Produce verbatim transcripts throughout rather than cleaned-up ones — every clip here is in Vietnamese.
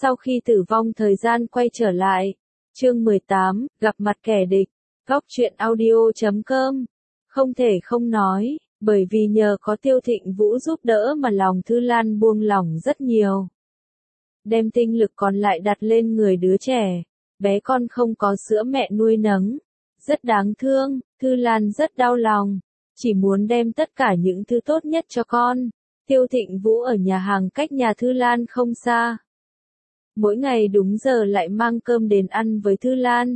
Sau khi tử vong thời gian quay trở lại. Chương mười tám, gặp mặt kẻ địch. Góc truyện audio chấm com. Không thể không nói, bởi vì nhờ có Tiêu Thịnh Vũ giúp đỡ mà lòng Thư Lan buông lỏng rất nhiều. Đem tinh lực còn lại đặt lên người đứa trẻ. Bé con không có sữa mẹ nuôi nấng. Rất đáng thương, Thư Lan rất đau lòng. Chỉ muốn đem tất cả những thứ tốt nhất cho con. Tiêu Thịnh Vũ ở nhà hàng cách nhà Thư Lan không xa. Mỗi ngày đúng giờ lại mang cơm đến ăn với Thư Lan.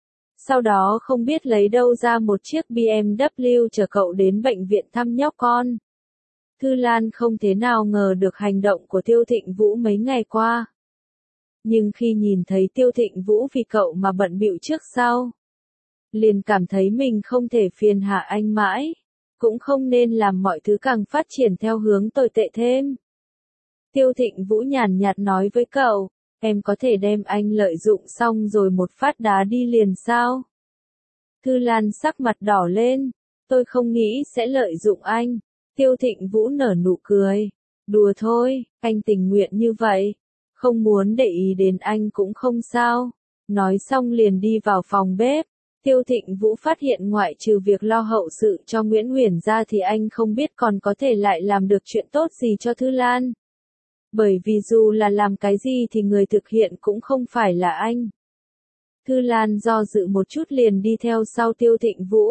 Sau đó không biết lấy đâu ra một chiếc bê em vê chở cậu đến bệnh viện thăm nhóc con. Thư Lan không thế nào ngờ được hành động của Tiêu Thịnh Vũ mấy ngày qua. Nhưng khi nhìn thấy Tiêu Thịnh Vũ vì cậu mà bận bịu trước sau, liền cảm thấy mình không thể phiền hà anh mãi, cũng không nên làm mọi thứ càng phát triển theo hướng tồi tệ thêm. Tiêu Thịnh Vũ nhàn nhạt nói với cậu, em có thể đem anh lợi dụng xong rồi một phát đá đi liền sao? Thư Lan sắc mặt đỏ lên, tôi không nghĩ sẽ lợi dụng anh. Tiêu Thịnh Vũ nở nụ cười, đùa thôi, anh tình nguyện như vậy, không muốn để ý đến anh cũng không sao. Nói xong liền đi vào phòng bếp. Tiêu Thịnh Vũ phát hiện ngoại trừ việc lo hậu sự cho Nguyễn Huyền ra thì anh không biết còn có thể lại làm được chuyện tốt gì cho Thư Lan. Bởi vì dù là làm cái gì thì người thực hiện cũng không phải là anh. Thư Lan do dự một chút liền đi theo sau Tiêu Thịnh Vũ.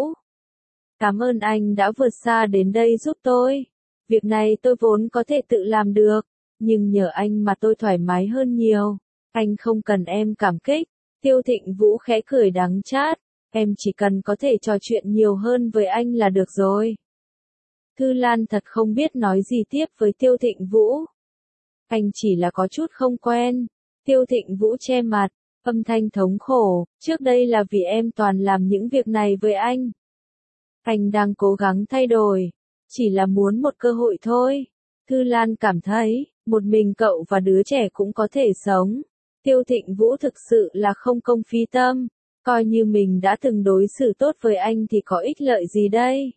Cảm ơn anh đã vượt xa đến đây giúp tôi. Việc này tôi vốn có thể tự làm được, nhưng nhờ anh mà tôi thoải mái hơn nhiều. Anh không cần em cảm kích. Tiêu Thịnh Vũ khẽ cười đắng chát. Em chỉ cần có thể trò chuyện nhiều hơn với anh là được rồi. Thư Lan thật không biết nói gì tiếp với Tiêu Thịnh Vũ. Anh chỉ là có chút không quen. Tiêu Thịnh Vũ che mặt, âm thanh thống khổ, trước đây là vì em toàn làm những việc này với anh. Anh đang cố gắng thay đổi, chỉ là muốn một cơ hội thôi. Thư Lan cảm thấy, một mình cậu và đứa trẻ cũng có thể sống. Tiêu Thịnh Vũ thực sự là không công phí tâm, coi như mình đã từng đối xử tốt với anh thì có ích lợi gì đây?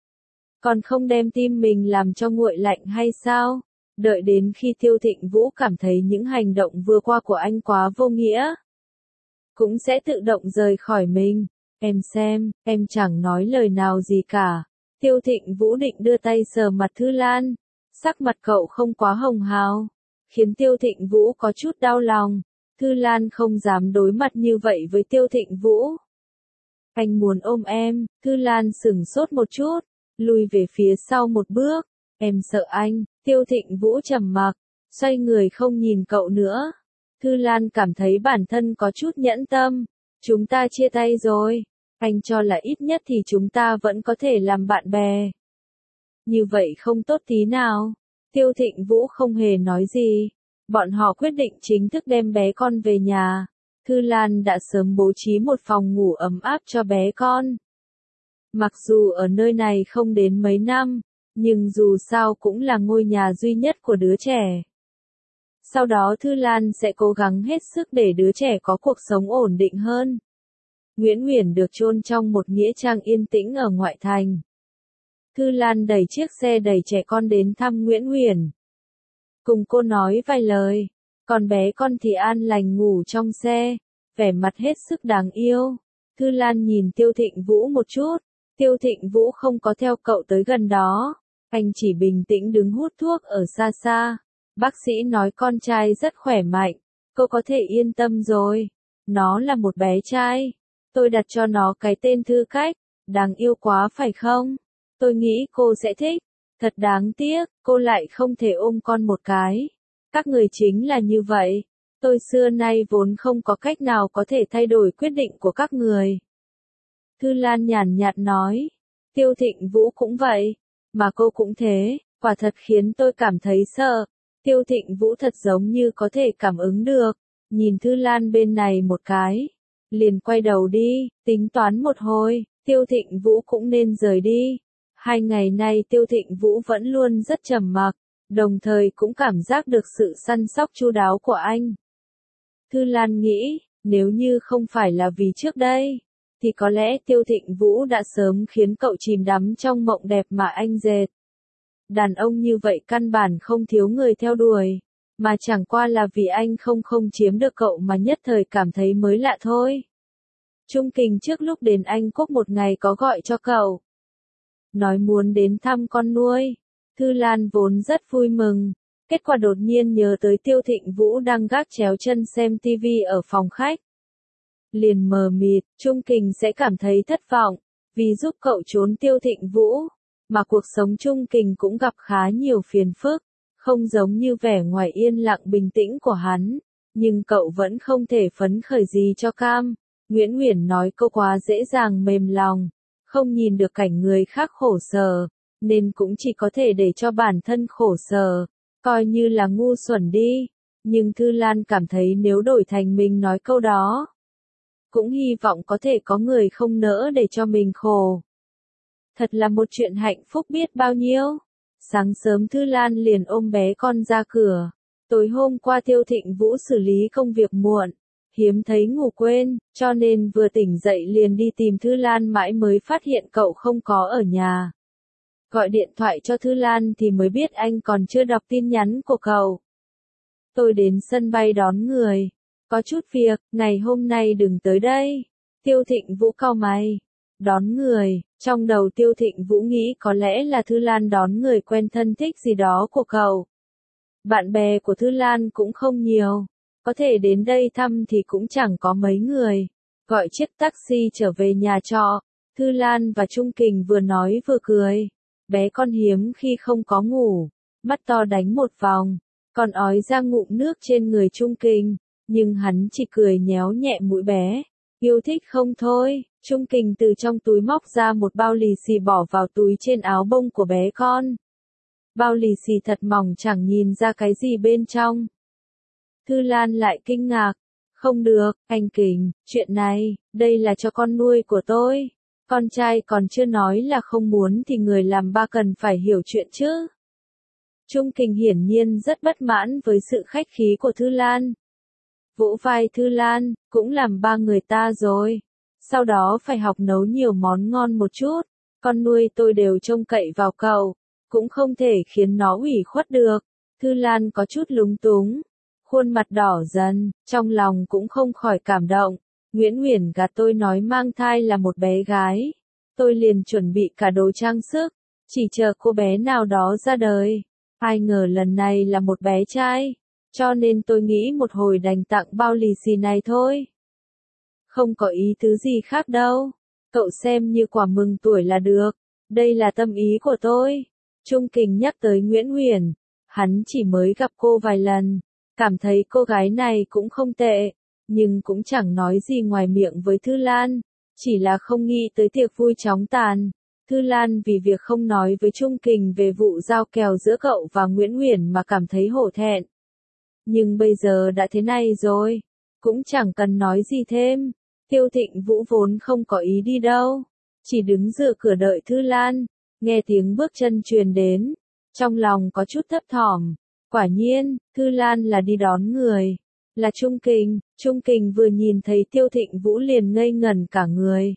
Còn không đem tim mình làm cho nguội lạnh hay sao? Đợi đến khi Tiêu Thịnh Vũ cảm thấy những hành động vừa qua của anh quá vô nghĩa, cũng sẽ tự động rời khỏi mình. Em xem, em chẳng nói lời nào gì cả. Tiêu Thịnh Vũ định đưa tay sờ mặt Thư Lan. Sắc mặt cậu không quá hồng hào, khiến Tiêu Thịnh Vũ có chút đau lòng. Thư Lan không dám đối mặt như vậy với Tiêu Thịnh Vũ. Anh muốn ôm em. Thư Lan sửng sốt một chút, lùi về phía sau một bước. Em sợ anh. Tiêu Thịnh Vũ trầm mặc, xoay người không nhìn cậu nữa. Thư Lan cảm thấy bản thân có chút nhẫn tâm. Chúng ta chia tay rồi. Anh cho là ít nhất thì chúng ta vẫn có thể làm bạn bè. Như vậy không tốt tí nào. Tiêu Thịnh Vũ không hề nói gì. Bọn họ quyết định chính thức đem bé con về nhà. Thư Lan đã sớm bố trí một phòng ngủ ấm áp cho bé con. Mặc dù ở nơi này không đến mấy năm, nhưng dù sao cũng là ngôi nhà duy nhất của đứa trẻ. Sau đó Thư Lan sẽ cố gắng hết sức để đứa trẻ có cuộc sống ổn định hơn. Nguyễn Huyền được chôn trong một nghĩa trang yên tĩnh ở ngoại thành. Thư Lan đẩy chiếc xe đẩy trẻ con đến thăm Nguyễn Huyền. Cùng cô nói vài lời, còn bé con thì an lành ngủ trong xe, vẻ mặt hết sức đáng yêu. Thư Lan nhìn Tiêu Thịnh Vũ một chút, Tiêu Thịnh Vũ không có theo cậu tới gần đó, anh chỉ bình tĩnh đứng hút thuốc ở xa xa. Bác sĩ nói con trai rất khỏe mạnh, cô có thể yên tâm rồi. Nó là một bé trai, tôi đặt cho nó cái tên Thư Cách, đáng yêu quá phải không? Tôi nghĩ cô sẽ thích. Thật đáng tiếc, cô lại không thể ôm con một cái. Các người chính là như vậy. Tôi xưa nay vốn không có cách nào có thể thay đổi quyết định của các người. Thư Lan nhàn nhạt nói. Tiêu Thịnh Vũ cũng vậy. Mà cô cũng thế, quả thật khiến tôi cảm thấy sợ. Tiêu Thịnh Vũ thật giống như có thể cảm ứng được. Nhìn Thư Lan bên này một cái. Liền quay đầu đi, tính toán một hồi, Tiêu Thịnh Vũ cũng nên rời đi. Hai ngày nay Tiêu Thịnh Vũ vẫn luôn rất trầm mặc, đồng thời cũng cảm giác được sự săn sóc chu đáo của anh. Thư Lan nghĩ, nếu như không phải là vì trước đây, thì có lẽ Tiêu Thịnh Vũ đã sớm khiến cậu chìm đắm trong mộng đẹp mà anh dệt. Đàn ông như vậy căn bản không thiếu người theo đuổi. mà chẳng qua là vì anh không không chiếm được cậu mà nhất thời cảm thấy mới lạ thôi. Trung Kình trước lúc đến Anh Quốc một ngày có gọi cho cậu. Nói muốn đến thăm con nuôi. Thư Lan vốn rất vui mừng. Kết quả đột nhiên nhớ tới Tiêu Thịnh Vũ đang gác chéo chân xem tivi ở phòng khách. Liền mờ mịt, Trung Kình sẽ cảm thấy thất vọng, vì giúp cậu trốn Tiêu Thịnh Vũ. Mà cuộc sống Trung Kình cũng gặp khá nhiều phiền phức, không giống như vẻ ngoài yên lặng bình tĩnh của hắn. Nhưng cậu vẫn không thể phấn khởi gì cho cam. Nguyễn Uyển nói câu quá dễ dàng mềm lòng, không nhìn được cảnh người khác khổ sở, nên cũng chỉ có thể để cho bản thân khổ sở, coi như là ngu xuẩn đi. Nhưng Thư Lan cảm thấy nếu đổi thành mình nói câu đó, cũng hy vọng có thể có người không nỡ để cho mình khổ. Thật là một chuyện hạnh phúc biết bao nhiêu. Sáng sớm Thư Lan liền ôm bé con ra cửa. Tối hôm qua Tiêu Thịnh Vũ xử lý công việc muộn, hiếm thấy ngủ quên, cho nên vừa tỉnh dậy liền đi tìm Thư Lan mãi mới phát hiện cậu không có ở nhà. Gọi điện thoại cho Thư Lan thì mới biết anh còn chưa đọc tin nhắn của cậu. Tôi đến sân bay đón người. Có chút việc, ngày hôm nay đừng tới đây. Tiêu Thịnh Vũ cau mày. Đón người, trong đầu Tiêu Thịnh Vũ nghĩ có lẽ là Thư Lan đón người quen thân thích gì đó của cậu. Bạn bè của Thư Lan cũng không nhiều. Có thể đến đây thăm thì cũng chẳng có mấy người. Gọi chiếc taxi trở về nhà trọ. Thư Lan và Trung Kình vừa nói vừa cười. Bé con hiếm khi không có ngủ. Mắt to đánh một vòng. Còn ói ra ngụm nước trên người Trung Kình. Nhưng hắn chỉ cười nhéo nhẹ mũi bé. Yêu thích không thôi. Trung Kình từ trong túi móc ra một bao lì xì bỏ vào túi trên áo bông của bé con. Bao lì xì thật mỏng chẳng nhìn ra cái gì bên trong. Thư Lan lại kinh ngạc. Không được, anh Kình, chuyện này, đây là cho con nuôi của tôi. Con trai còn chưa nói là không muốn thì người làm ba cần phải hiểu chuyện chứ. Trung Kình hiển nhiên rất bất mãn với sự khách khí của Thư Lan. Vỗ vai Thư Lan, cũng làm ba người ta rồi. Sau đó phải học nấu nhiều món ngon một chút. Con nuôi tôi đều trông cậy vào cậu, cũng không thể khiến nó ủy khuất được. Thư Lan có chút lúng túng. Khuôn mặt đỏ dần, trong lòng cũng không khỏi cảm động. Nguyễn Uyển gạt tôi nói mang thai là một bé gái. Tôi liền chuẩn bị cả đồ trang sức, chỉ chờ cô bé nào đó ra đời. Ai ngờ lần này là một bé trai, cho nên tôi nghĩ một hồi đành tặng bao lì xì này thôi. Không có ý tứ gì khác đâu, cậu xem như quà mừng tuổi là được, đây là tâm ý của tôi. Trung Kình nhắc tới Nguyễn Uyển, hắn chỉ mới gặp cô vài lần, cảm thấy cô gái này cũng không tệ, nhưng cũng chẳng nói gì ngoài miệng với Thư Lan, chỉ là không nghĩ tới tiệc vui chóng tàn. Thư Lan vì việc không nói với Trung Kình về vụ giao kèo giữa cậu và Nguyễn Uyển mà cảm thấy hổ thẹn. Nhưng bây giờ đã thế này rồi, cũng chẳng cần nói gì thêm. Tiêu Thịnh Vũ vốn không có ý đi đâu, chỉ đứng dựa cửa đợi Thư Lan, nghe tiếng bước chân truyền đến, trong lòng có chút thấp thỏm. Quả nhiên, Thư Lan là đi đón người, là Trung Kình. Trung Kình vừa nhìn thấy Tiêu Thịnh Vũ liền ngây ngẩn cả người.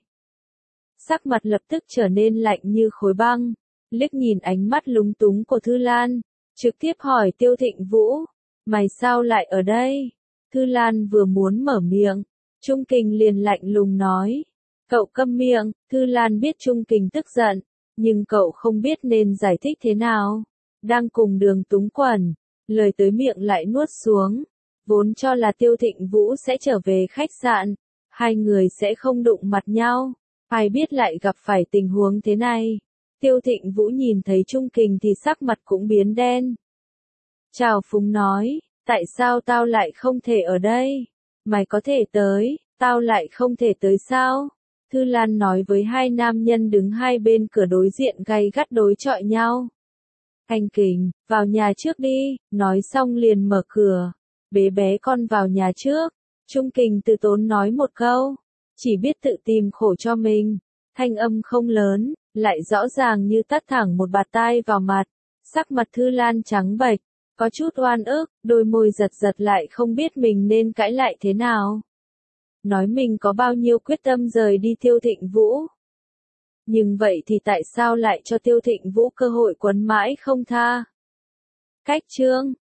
Sắc mặt lập tức trở nên lạnh như khối băng, liếc nhìn ánh mắt lúng túng của Thư Lan, trực tiếp hỏi Tiêu Thịnh Vũ, mày sao lại ở đây? Thư Lan vừa muốn mở miệng, Trung Kình liền lạnh lùng nói, cậu câm miệng. Thư Lan biết Trung Kình tức giận, nhưng cậu không biết nên giải thích thế nào. Đang cùng đường túng quẩn, lời tới miệng lại nuốt xuống, vốn cho là Tiêu Thịnh Vũ sẽ trở về khách sạn, hai người sẽ không đụng mặt nhau. Ai biết lại gặp phải tình huống thế này. Tiêu Thịnh Vũ nhìn thấy Trung Kình thì sắc mặt cũng biến đen. Chào phúng nói, tại sao tao lại không thể ở đây? Mày có thể tới, tao lại không thể tới sao? Thư Lan nói với hai nam nhân đứng hai bên cửa đối diện gay gắt đối chọi nhau. Anh Kình, vào nhà trước đi, nói xong liền mở cửa. Bế bé con vào nhà trước. Trung Kình từ tốn nói một câu. Chỉ biết tự tìm khổ cho mình. Thanh âm không lớn, lại rõ ràng như tát thẳng một bạt tai vào mặt. Sắc mặt Thư Lan trắng bệch, có chút oan ức, đôi môi giật giật lại không biết mình nên cãi lại thế nào. Nói mình có bao nhiêu quyết tâm rời đi Tiêu Thịnh Vũ. Nhưng vậy thì tại sao lại cho Tiêu Thịnh Vũ cơ hội quấn mãi không tha? Cách chương